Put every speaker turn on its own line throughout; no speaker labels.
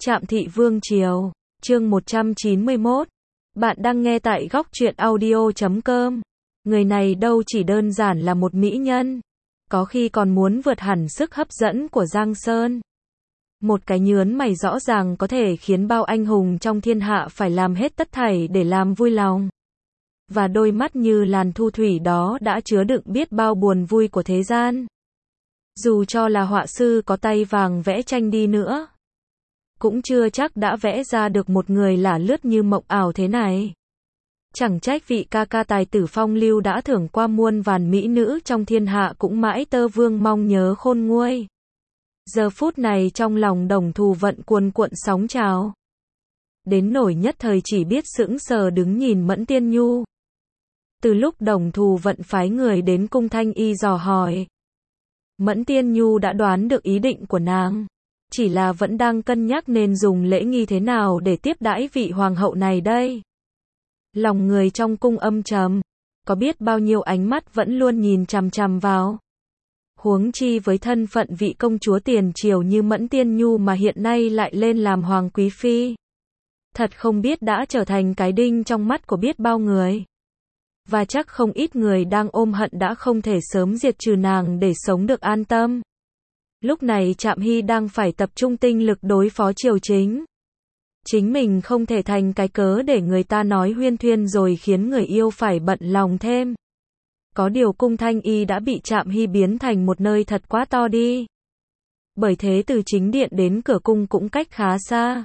Trạm Thị Vương Triều, chương 191. Bạn đang nghe tại góc truyện audio.com. Người này đâu chỉ đơn giản là một mỹ nhân, có khi còn muốn vượt hẳn sức hấp dẫn của Giang Sơn. Một cái nhớn mày rõ ràng có thể khiến bao anh hùng trong thiên hạ phải làm hết tất thảy để làm vui lòng. Và đôi mắt như làn thu thủy đó đã chứa đựng biết bao buồn vui của thế gian. Dù cho là họa sư có tay vàng vẽ tranh đi nữa, cũng chưa chắc đã vẽ ra được một người lả lướt như mộng ảo thế này. Chẳng trách vị ca ca tài tử phong lưu đã thưởng qua muôn vàn mỹ nữ trong thiên hạ cũng mãi tơ vương mong nhớ khôn nguôi. Giờ phút này trong lòng Đồng Thù Vận cuồn cuộn sóng trào. Đến nỗi nhất thời chỉ biết sững sờ đứng nhìn Mẫn Tiên Nhu. Từ lúc Đồng Thù Vận phái người đến cung Thanh Y dò hỏi, Mẫn Tiên Nhu đã đoán được ý định của nàng. Chỉ là vẫn đang cân nhắc nên dùng lễ nghi thế nào để tiếp đãi vị hoàng hậu này đây. Lòng người trong cung âm trầm, có biết bao nhiêu ánh mắt vẫn luôn nhìn chằm chằm vào. Huống chi với thân phận vị công chúa tiền triều như Mẫn Tiên Nhu mà hiện nay lại lên làm hoàng quý phi. Thật không biết đã trở thành cái đinh trong mắt của biết bao người. Và chắc không ít người đang ôm hận đã không thể sớm diệt trừ nàng để sống được an tâm. Lúc này Trạm Hy đang phải tập trung tinh lực đối phó triều chính. Chính mình không thể thành cái cớ để người ta nói huyên thuyên rồi khiến người yêu phải bận lòng thêm. Có điều cung Thanh Y đã bị Trạm Hy biến thành một nơi thật quá to đi. Bởi thế từ chính điện đến cửa cung cũng cách khá xa.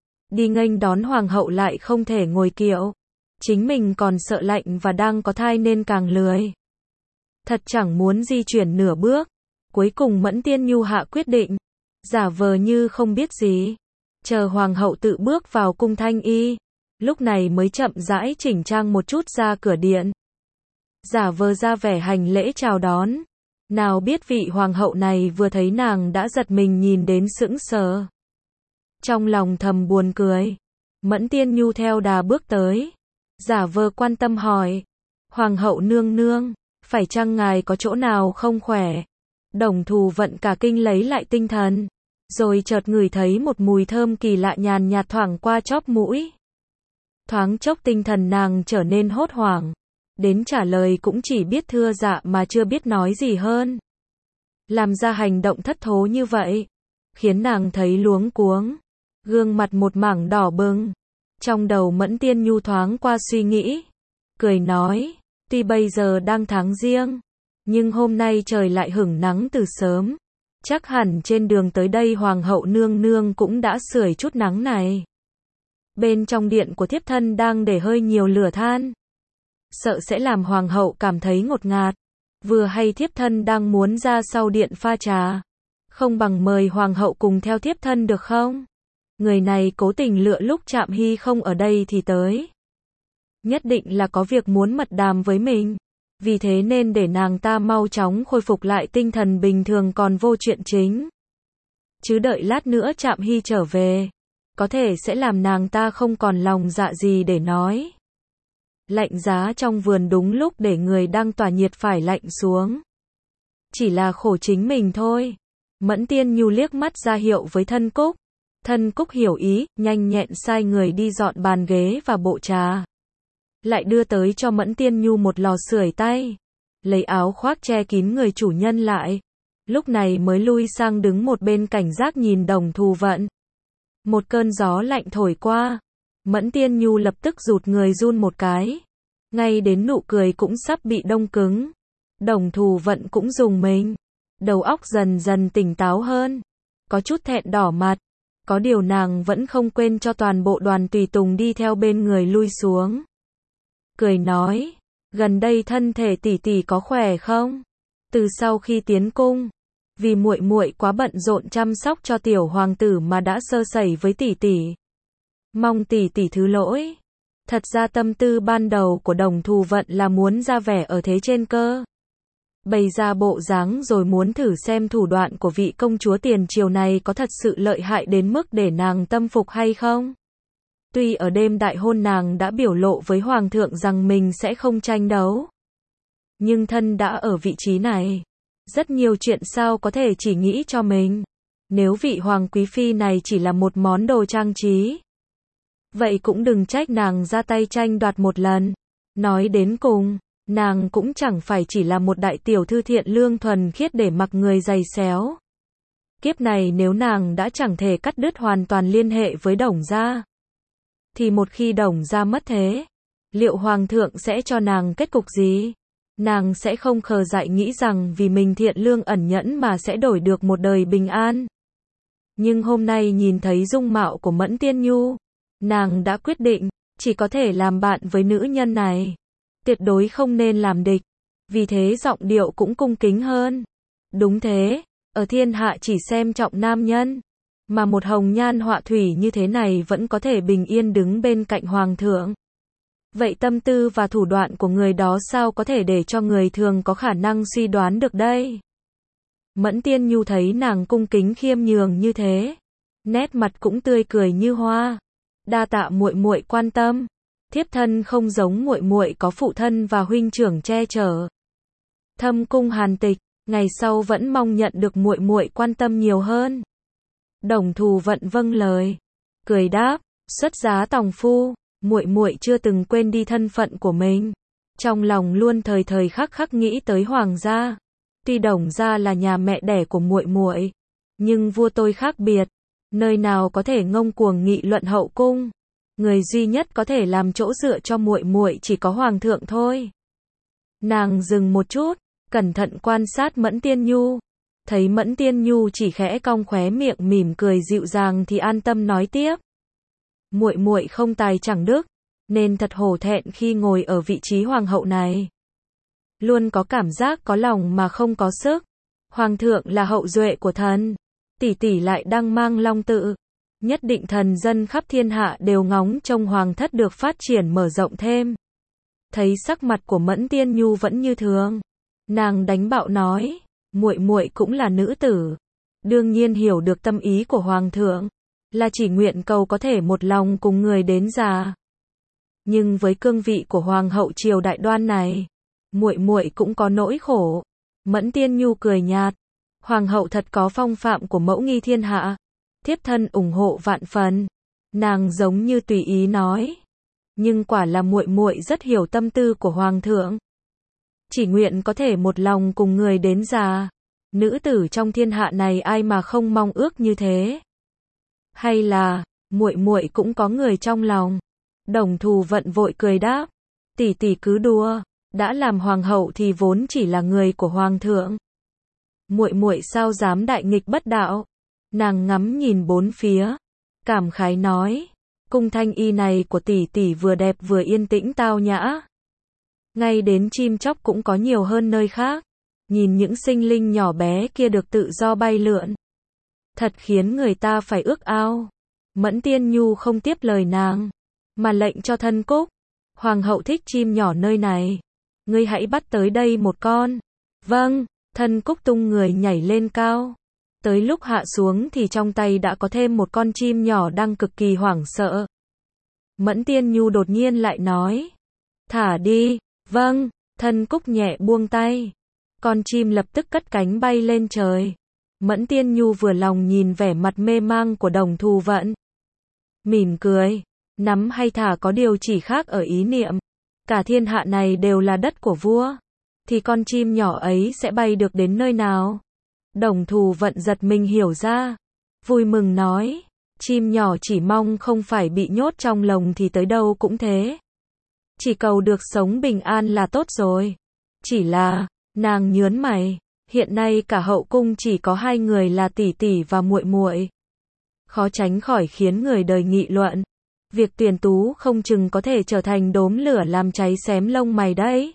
Đi nghênh đón hoàng hậu lại không thể ngồi kiệu. Chính mình còn sợ lạnh và đang có thai nên càng lười. Thật chẳng muốn di chuyển nửa bước. Cuối cùng Mẫn Tiên Nhu hạ quyết định, giả vờ như không biết gì, chờ hoàng hậu tự bước vào cung Thanh Y, lúc này mới chậm rãi chỉnh trang một chút ra cửa điện. Giả vờ ra vẻ hành lễ chào đón, nào biết vị hoàng hậu này vừa thấy nàng đã giật mình nhìn đến sững sờ. Trong lòng thầm buồn cười, Mẫn Tiên Nhu theo đà bước tới, giả vờ quan tâm hỏi, hoàng hậu nương nương, phải chăng ngài có chỗ nào không khỏe? Đồng Thù Vận cả kinh lấy lại tinh thần, rồi chợt ngửi thấy một mùi thơm kỳ lạ nhàn nhạt thoảng qua chóp mũi. Thoáng chốc tinh thần nàng trở nên hốt hoảng, đến trả lời cũng chỉ biết thưa dạ mà chưa biết nói gì hơn. Làm ra hành động thất thố như vậy, khiến nàng thấy luống cuống, gương mặt một mảng đỏ bừng. Trong đầu Mẫn Tiên Nhu thoáng qua suy nghĩ, cười nói, tuy bây giờ đang tháng giêng, nhưng hôm nay trời lại hửng nắng từ sớm. Chắc hẳn trên đường tới đây hoàng hậu nương nương cũng đã sưởi chút nắng này. Bên trong điện của thiếp thân đang để hơi nhiều lửa than. Sợ sẽ làm hoàng hậu cảm thấy ngột ngạt. Vừa hay thiếp thân đang muốn ra sau điện pha trà. Không bằng mời hoàng hậu cùng theo thiếp thân được không? Người này cố tình lựa lúc Trạm Hy không ở đây thì tới. Nhất định là có việc muốn mật đàm với mình. Vì thế nên để nàng ta mau chóng khôi phục lại tinh thần bình thường còn vô chuyện chính. Chứ đợi lát nữa Trạm Hy trở về, có thể sẽ làm nàng ta không còn lòng dạ gì để nói. Lạnh giá trong vườn đúng lúc để người đang tỏa nhiệt phải lạnh xuống. Chỉ là khổ chính mình thôi. Mẫn Tiên Nhu liếc mắt ra hiệu với Thân Cúc. Thân Cúc hiểu ý, nhanh nhẹn sai người đi dọn bàn ghế và bộ trà. Lại đưa tới cho Mẫn Tiên Nhu một lò sưởi tay, lấy áo khoác che kín người chủ nhân lại, lúc này mới lui sang đứng một bên cảnh giác nhìn Đồng Thù Vận. Một cơn gió lạnh thổi qua, Mẫn Tiên Nhu lập tức rụt người run một cái, ngay đến nụ cười cũng sắp bị đông cứng. Đồng Thù Vận cũng rùng mình, đầu óc dần dần tỉnh táo hơn, có chút thẹn đỏ mặt, có điều nàng vẫn không quên cho toàn bộ đoàn tùy tùng đi theo bên người lui xuống. Cười nói, gần đây thân thể tỷ tỷ có khỏe không? Từ sau khi tiến cung, vì muội muội quá bận rộn chăm sóc cho tiểu hoàng tử mà đã sơ sẩy với tỷ tỷ. Mong tỷ tỷ thứ lỗi. Thật ra tâm tư ban đầu của Đồng Thù Vận là muốn ra vẻ ở thế trên cơ. Bày ra bộ dáng rồi muốn thử xem thủ đoạn của vị công chúa tiền triều này có thật sự lợi hại đến mức để nàng tâm phục hay không. Tuy ở đêm đại hôn nàng đã biểu lộ với hoàng thượng rằng mình sẽ không tranh đấu. Nhưng thân đã ở vị trí này. Rất nhiều chuyện sao có thể chỉ nghĩ cho mình. Nếu vị hoàng quý phi này chỉ là một món đồ trang trí, vậy cũng đừng trách nàng ra tay tranh đoạt một lần. Nói đến cùng, nàng cũng chẳng phải chỉ là một đại tiểu thư thiện lương thuần khiết để mặc người giày xéo. Kiếp này nếu nàng đã chẳng thể cắt đứt hoàn toàn liên hệ với Đồng gia, thì một khi Đồng gia mất thế, liệu hoàng thượng sẽ cho nàng kết cục gì? Nàng sẽ không khờ dại nghĩ rằng vì mình thiện lương ẩn nhẫn mà sẽ đổi được một đời bình an. Nhưng hôm nay nhìn thấy dung mạo của Mẫn Tiên Nhu, nàng đã quyết định, chỉ có thể làm bạn với nữ nhân này. Tuyệt đối không nên làm địch. Vì thế giọng điệu cũng cung kính hơn. Đúng thế, ở thiên hạ chỉ xem trọng nam nhân. Mà một hồng nhan họa thủy như thế này vẫn có thể bình yên đứng bên cạnh hoàng thượng. Vậy tâm tư và thủ đoạn của người đó sao có thể để cho người thường có khả năng suy đoán được đây? Mẫn Tiên Nhu thấy nàng cung kính khiêm nhường như thế, nét mặt cũng tươi cười như hoa. Đa tạ muội muội quan tâm. Thiếp thân không giống muội muội có phụ thân và huynh trưởng che chở. Thâm cung Hàn Tịch, ngày sau vẫn mong nhận được muội muội quan tâm nhiều hơn. Đồng Thù Vận vâng lời, cười đáp, xuất giá tòng phu, muội muội chưa từng quên đi thân phận của mình, trong lòng luôn thời thời khắc khắc nghĩ tới hoàng gia. Tuy Đồng gia là nhà mẹ đẻ của muội muội, nhưng vua tôi khác biệt, nơi nào có thể ngông cuồng nghị luận hậu cung. Người duy nhất có thể làm chỗ dựa cho muội muội chỉ có hoàng thượng thôi. Nàng dừng một chút, cẩn thận quan sát Mẫn Tiên Nhu, thấy Mẫn Tiên Nhu chỉ khẽ cong khóe miệng mỉm cười dịu dàng thì an tâm nói tiếp. Muội muội không tài chẳng đức, nên thật hổ thẹn khi ngồi ở vị trí hoàng hậu này. Luôn có cảm giác có lòng mà không có sức. Hoàng thượng là hậu duệ của thần, tỷ tỷ lại đang mang long tự. Nhất định thần dân khắp thiên hạ đều ngóng trông hoàng thất được phát triển mở rộng thêm. Thấy sắc mặt của Mẫn Tiên Nhu vẫn như thường, nàng đánh bạo nói, muội muội cũng là nữ tử, đương nhiên hiểu được tâm ý của hoàng thượng, là chỉ nguyện cầu có thể một lòng cùng người đến già. Nhưng với cương vị của hoàng hậu triều đại Đoan này, muội muội cũng có nỗi khổ. Mẫn Tiên Nhu cười nhạt, hoàng hậu thật có phong phạm của mẫu nghi thiên hạ. Thiếp thân ủng hộ vạn phần. Nàng giống như tùy ý nói, nhưng quả là muội muội rất hiểu tâm tư của hoàng thượng. Chỉ nguyện có thể một lòng cùng người đến già. Nữ tử trong thiên hạ này ai mà không mong ước như thế? Hay là muội muội cũng có người trong lòng? Đồng Thù Vận vội cười đáp, tỷ tỷ cứ đùa, đã làm hoàng hậu thì vốn chỉ là người của hoàng thượng. Muội muội sao dám đại nghịch bất đạo? Nàng ngắm nhìn bốn phía, cảm khái nói, cung Thanh Y này của tỷ tỷ vừa đẹp vừa yên tĩnh tao nhã. Ngay đến chim chóc cũng có nhiều hơn nơi khác. Nhìn những sinh linh nhỏ bé kia được tự do bay lượn, thật khiến người ta phải ước ao. Mẫn Tiên Nhu không tiếp lời nàng, mà lệnh cho Thân Cúc, hoàng hậu thích chim nhỏ nơi này, ngươi hãy bắt tới đây một con. Vâng. Thân Cúc tung người nhảy lên cao. Tới lúc hạ xuống thì trong tay đã có thêm một con chim nhỏ đang cực kỳ hoảng sợ. Mẫn Tiên Nhu đột nhiên lại nói, thả đi. Vâng. Thân Cúc nhẹ buông tay, con chim lập tức cất cánh bay lên trời. Mẫn Tiên Nhu vừa lòng nhìn vẻ mặt mê mang của Đồng Thù Vận, mỉm cười, nắm hay thả có điều chỉ khác ở ý niệm. Cả thiên hạ này đều là đất của vua, thì con chim nhỏ ấy sẽ bay được đến nơi nào? Đồng Thù Vận giật mình hiểu ra, vui mừng nói, chim nhỏ chỉ mong không phải bị nhốt trong lồng thì tới đâu cũng thế. Chỉ cầu được sống bình an là tốt rồi. Chỉ là, nàng nhớn mày, hiện nay cả hậu cung chỉ có hai người là tỷ tỷ và muội muội, khó tránh khỏi khiến người đời nghị luận. Việc tuyển tú không chừng có thể trở thành đốm lửa làm cháy xém lông mày đấy.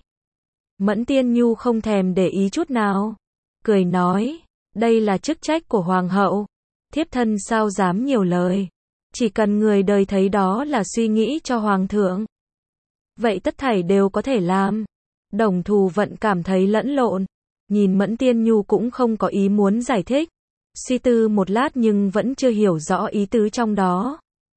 Mẫn Tiên Nhu không thèm để ý chút nào, cười nói, đây là chức trách của hoàng hậu, thiếp thân sao dám nhiều lời, chỉ cần người đời thấy đó là suy nghĩ cho hoàng thượng, vậy tất thảy đều có thể làm. Đồng Thù Vận cảm thấy lẫn lộn, nhìn Mẫn Tiên Nhu cũng không có ý muốn giải thích, suy tư một lát nhưng vẫn chưa hiểu rõ ý tứ trong đó.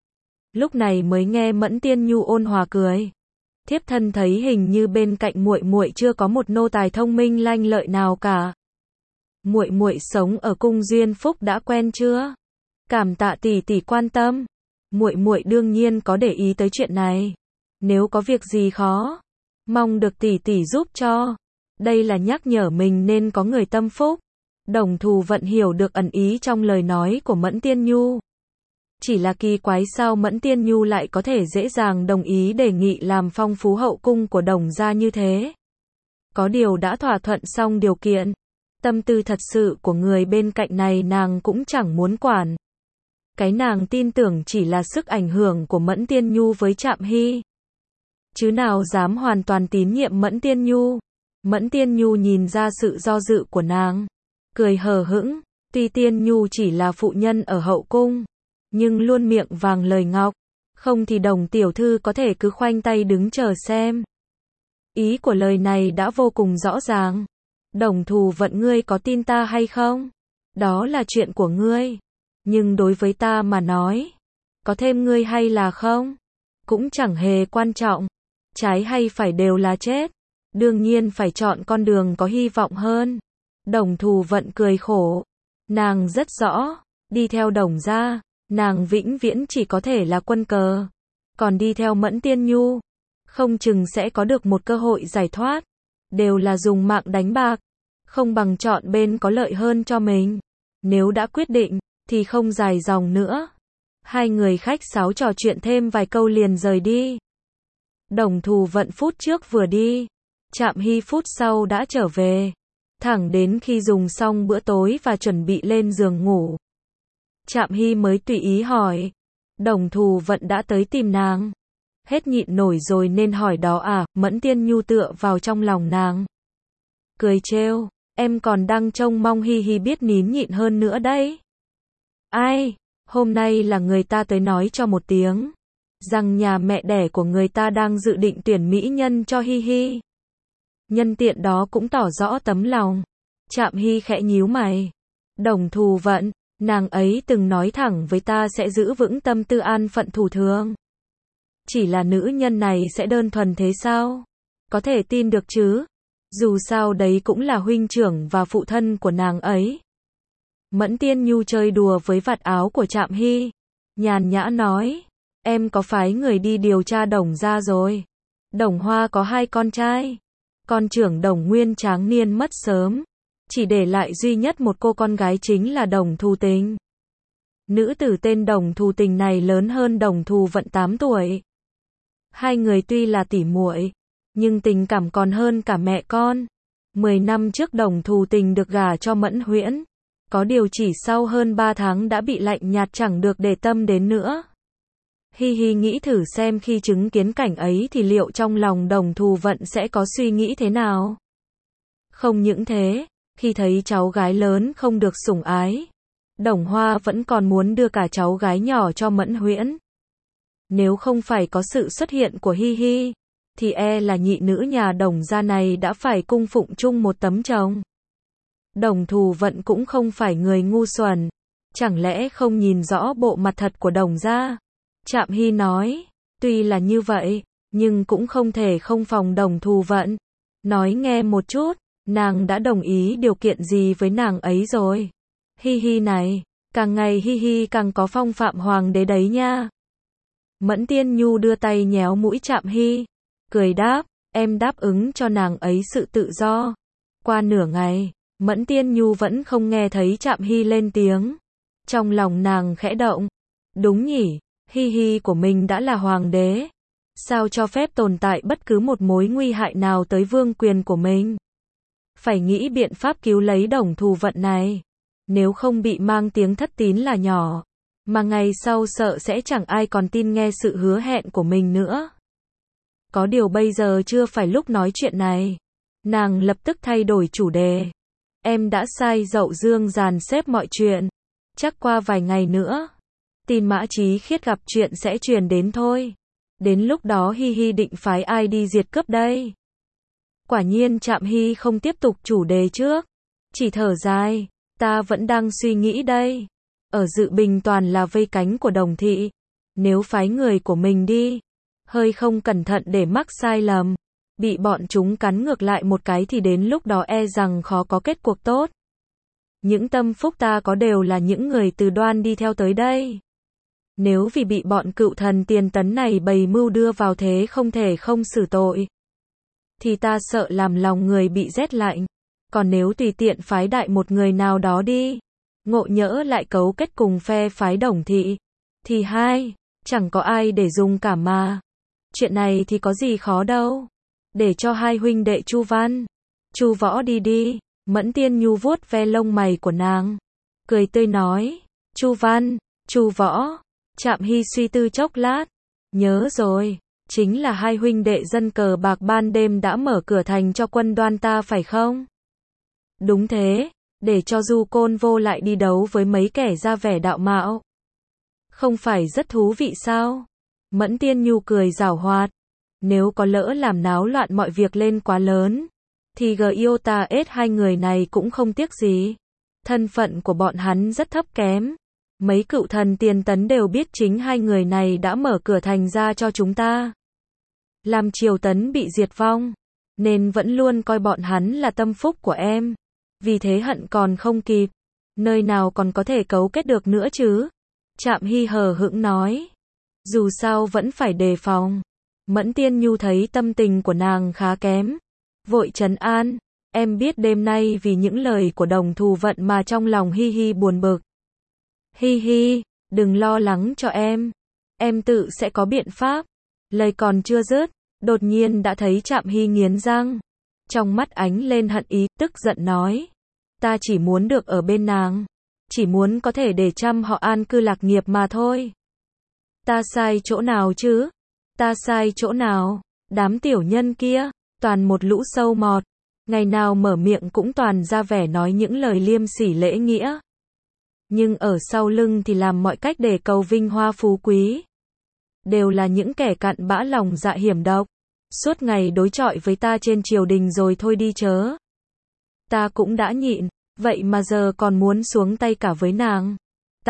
Lúc này mới nghe Mẫn Tiên Nhu ôn hòa cười, thiếp thân thấy hình như bên cạnh muội muội chưa có một nô tài thông minh lanh lợi nào cả. muội muội sống ở cung Duyên Phúc đã quen chưa? Cảm tạ tỷ tỷ quan tâm. Muội muội đương nhiên có để ý tới chuyện này. Nếu có việc gì khó, mong được tỷ tỷ giúp cho. Đây là nhắc nhở mình nên có người tâm phúc. Đồng Thù Vận hiểu được ẩn ý trong lời nói của Mẫn Tiên Nhu. Chỉ là kỳ quái sao Mẫn Tiên Nhu lại có thể dễ dàng đồng ý đề nghị làm phong phú hậu cung của Đồng gia như thế. Có điều đã thỏa thuận xong điều kiện, tâm tư thật sự của người bên cạnh này nàng cũng chẳng muốn quản. Cái nàng tin tưởng chỉ là sức ảnh hưởng của Mẫn Tiên Nhu với Trạm Hy. Chứ nào dám hoàn toàn tín nhiệm Mẫn Tiên Nhu. Mẫn Tiên Nhu nhìn ra sự do dự của nàng, cười hờ hững, tuy Tiên Nhu chỉ là phụ nhân ở hậu cung, nhưng luôn miệng vàng lời ngọc, không thì Đồng tiểu thư có thể cứ khoanh tay đứng chờ xem. Ý của lời này đã vô cùng rõ ràng. Đồng Thù Vận, ngươi có tin ta hay không? Đó là chuyện của ngươi. Nhưng đối với ta mà nói, có thêm ngươi hay là không, cũng chẳng hề quan trọng. Trái hay phải đều là chết. Đương nhiên phải chọn con đường có hy vọng hơn. Đồng Thù Vận cười khổ. Nàng rất rõ, đi theo Đồng gia, nàng vĩnh viễn chỉ có thể là quân cờ. Còn đi theo Mẫn Tiên Nhu, không chừng sẽ có được một cơ hội giải thoát. Đều là dùng mạng đánh bạc, không bằng chọn bên có lợi hơn cho mình. Nếu đã quyết định, thì không dài dòng nữa. Hai người khách sáo trò chuyện thêm vài câu liền rời đi. Đồng Thù Vận phút trước vừa đi, Trạm Hy phút sau đã trở về. Thẳng đến khi dùng xong bữa tối và chuẩn bị lên giường ngủ, Trạm Hy mới tùy ý hỏi. Đồng Thù Vận đã tới tìm nàng. Hết nhịn nổi rồi nên hỏi đó à? Mẫn Tiên Nhu tựa vào trong lòng nàng, cười trêu. Em còn đang trông mong Hi Hi biết nín nhịn hơn nữa đấy. Ai, hôm nay là người ta tới nói cho một tiếng, rằng nhà mẹ đẻ của người ta đang dự định tuyển mỹ nhân cho Hi Hi. Nhân tiện đó cũng tỏ rõ tấm lòng. Trạm Hy khẽ nhíu mày. Đồng Thù Vận, nàng ấy từng nói thẳng với ta sẽ giữ vững tâm tư an phận thủ thường. Chỉ là nữ nhân này sẽ đơn thuần thế sao? Có thể tin được chứ? Dù sao đấy cũng là huynh trưởng và phụ thân của nàng ấy. Mẫn Tiên Nhu chơi đùa với vạt áo của Trạm Hy, nhàn nhã nói. Em có phái người đi điều tra Đồng gia rồi. Đồng Hoa có 2 con trai. Con trưởng Đồng Nguyên tráng niên mất sớm, chỉ để lại duy nhất một cô con gái chính là Đồng Thù Tình. Nữ tử tên Đồng Thù Tình này lớn hơn Đồng Thù Vận 8 tuổi. Hai người tuy là tỉ muội, nhưng tình cảm còn hơn cả mẹ con. 10 năm trước Đồng Thù Tình được gả cho Mẫn Huyễn. Có điều chỉ sau hơn 3 tháng đã bị lạnh nhạt, chẳng được để tâm đến nữa. Hi Hi nghĩ thử xem khi chứng kiến cảnh ấy thì liệu trong lòng Đồng Thù Vận sẽ có suy nghĩ thế nào. Không những thế, khi thấy cháu gái lớn không được sủng ái, Đồng Hoa vẫn còn muốn đưa cả cháu gái nhỏ cho Mẫn Huyễn. Nếu không phải có sự xuất hiện của Hi Hi, thì e là nhị nữ nhà Đồng gia này đã phải cung phụng chung một tấm chồng. Đồng Thù Vận cũng không phải người ngu xuẩn, chẳng lẽ không nhìn rõ bộ mặt thật của Đồng gia? Trạm Hy nói, tuy là như vậy, nhưng cũng không thể không phòng Đồng Thù Vận. Nói nghe một chút, nàng đã đồng ý điều kiện gì với nàng ấy rồi? Hi Hi này, càng ngày Hi Hi càng có phong phạm hoàng đế đấy nha. Mẫn Tiên Nhu đưa tay nhéo mũi Trạm Hy, cười đáp, em đáp ứng cho nàng ấy sự tự do. Qua nửa ngày, Mẫn Tiên Nhu vẫn không nghe thấy Trạm Hy lên tiếng. Trong lòng nàng khẽ động. Đúng nhỉ, Hi Hi của mình đã là hoàng đế, sao cho phép tồn tại bất cứ một mối nguy hại nào tới vương quyền của mình. Phải nghĩ biện pháp cứu lấy Đồng Thù Vận này. Nếu không bị mang tiếng thất tín là nhỏ, mà ngày sau sợ sẽ chẳng ai còn tin nghe sự hứa hẹn của mình nữa. Có điều bây giờ chưa phải lúc nói chuyện này. Nàng lập tức thay đổi chủ đề. Em đã sai Dậu Dương dàn xếp mọi chuyện. Chắc qua vài ngày nữa, tin Mã Chí Khiết gặp chuyện sẽ truyền đến thôi. Đến lúc đó Hi Hi định phái ai đi diệt cướp đây? Quả nhiên Trạm Hy không tiếp tục chủ đề trước, chỉ thở dài. Ta vẫn đang suy nghĩ đây. Ở Dự Bình toàn là vây cánh của Đồng thị. Nếu phái người của mình đi, hơi không cẩn thận để mắc sai lầm, bị bọn chúng cắn ngược lại một cái thì đến lúc đó e rằng khó có kết cuộc tốt. Những tâm phúc ta có đều là những người từ Đoan đi theo tới đây. Nếu vì bị bọn cựu thần tiền tấn này bày mưu đưa vào thế không thể không xử tội, thì ta sợ làm lòng người bị rét lạnh. Còn nếu tùy tiện phái đại một người nào đó đi, ngộ nhỡ lại cấu kết cùng phe phái Đồng Thị, thì chẳng có ai để dùng cả mà. Chuyện này thì có gì khó đâu. Để cho hai huynh đệ Chu Văn, Chu Võ đi đi. Mẫn Tiên Nhu vuốt ve lông mày của nàng, cười tươi nói, Chu Văn, Chu Võ. Trạm Hy suy tư chốc lát, nhớ rồi, chính là hai huynh đệ dân cờ bạc ban đêm đã mở cửa thành cho quân Đoan ta phải không? Đúng thế, để cho Du Côn Vô lại đi đấu với mấy kẻ ra vẻ đạo mạo. Không phải rất thú vị sao? Mẫn Tiên Nhu cười giảo hoạt, nếu có lỡ làm náo loạn mọi việc lên quá lớn, thì Giota ết hai người này cũng không tiếc gì. Thân phận của bọn hắn rất thấp kém. Mấy cựu thần tiền tấn đều biết chính hai người này đã mở cửa thành ra cho chúng ta. Làm Triều Tấn bị diệt vong, nên vẫn luôn coi bọn hắn là tâm phúc của em. Vì thế hận còn không kịp, nơi nào còn có thể cấu kết được nữa chứ? Trạm Hy hờ hững nói. Dù sao vẫn phải đề phòng. Mẫn Tiên Nhu thấy tâm tình của nàng khá kém, vội trấn an, em biết đêm nay vì những lời của Đồng Thù Vận mà trong lòng Hi Hi buồn bực. Hi Hi, đừng lo lắng cho em tự sẽ có biện pháp. Lời còn chưa dứt, đột nhiên đã thấy Trạm Hy nghiến răng, trong mắt ánh lên hận ý, tức giận nói, ta chỉ muốn được ở bên nàng, chỉ muốn có thể để chăm họ an cư lạc nghiệp mà thôi. Ta sai chỗ nào chứ? Ta sai chỗ nào? Đám tiểu nhân kia, toàn một lũ sâu mọt, ngày nào mở miệng cũng toàn ra vẻ nói những lời liêm sỉ lễ nghĩa, nhưng ở sau lưng thì làm mọi cách để cầu vinh hoa phú quý. Đều là những kẻ cặn bã lòng dạ hiểm độc, suốt ngày đối chọi với ta trên triều đình rồi thôi đi chớ. Ta cũng đã nhịn, vậy mà giờ còn muốn xuống tay cả với nàng.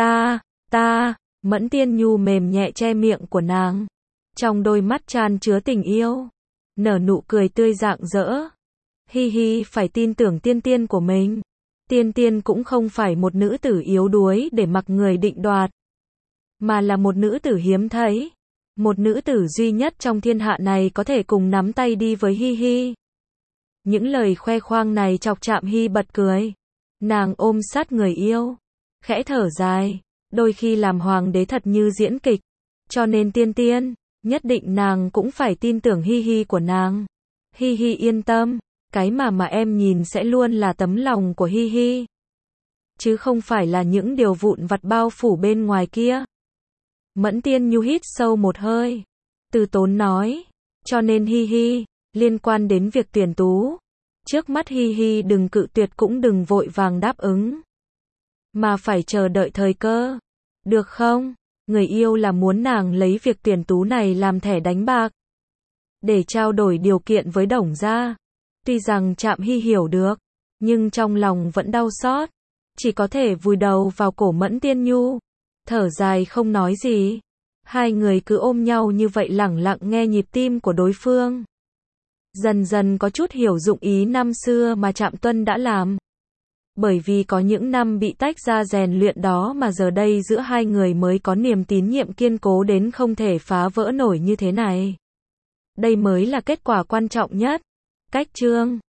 Mẫn Tiên Nhu mềm nhẹ che miệng của nàng, trong đôi mắt chan chứa tình yêu, nở nụ cười tươi rạng rỡ. Hi Hi phải tin tưởng Tiên Tiên của mình. Tiên Tiên cũng không phải một nữ tử yếu đuối để mặc người định đoạt, mà là một nữ tử hiếm thấy, một nữ tử duy nhất trong thiên hạ này có thể cùng nắm tay đi với Hi Hi. Những lời khoe khoang này chọc Trạm Hy bật cười. Nàng ôm sát người yêu, khẽ thở dài, đôi khi làm hoàng đế thật như diễn kịch, cho nên Tiên Tiên, nhất định nàng cũng phải tin tưởng Hi Hi của nàng. Hi Hi yên tâm, cái mà em nhìn sẽ luôn là tấm lòng của Hi Hi, chứ không phải là những điều vụn vặt bao phủ bên ngoài kia. Mẫn Tiên Nhu hít sâu một hơi, từ tốn nói, cho nên Hi Hi, liên quan đến việc tuyển tú, trước mắt Hi Hi đừng cự tuyệt cũng đừng vội vàng đáp ứng, mà phải chờ đợi thời cơ, được không? Người yêu là muốn nàng lấy việc tuyển tú này làm thẻ đánh bạc, để trao đổi điều kiện với Đồng gia. Tuy rằng Trạm Hy hiểu được, nhưng trong lòng vẫn đau xót, chỉ có thể vùi đầu vào cổ Mẫn Tiên Nhu, thở dài không nói gì. Hai người cứ ôm nhau như vậy lẳng lặng nghe nhịp tim của đối phương. Dần dần có chút hiểu dụng ý năm xưa mà Trạm Tuân đã làm. Bởi vì có những năm bị tách ra rèn luyện đó mà giờ đây giữa hai người mới có niềm tín nhiệm kiên cố đến không thể phá vỡ nổi như thế này. Đây mới là kết quả quan trọng nhất. Cách chương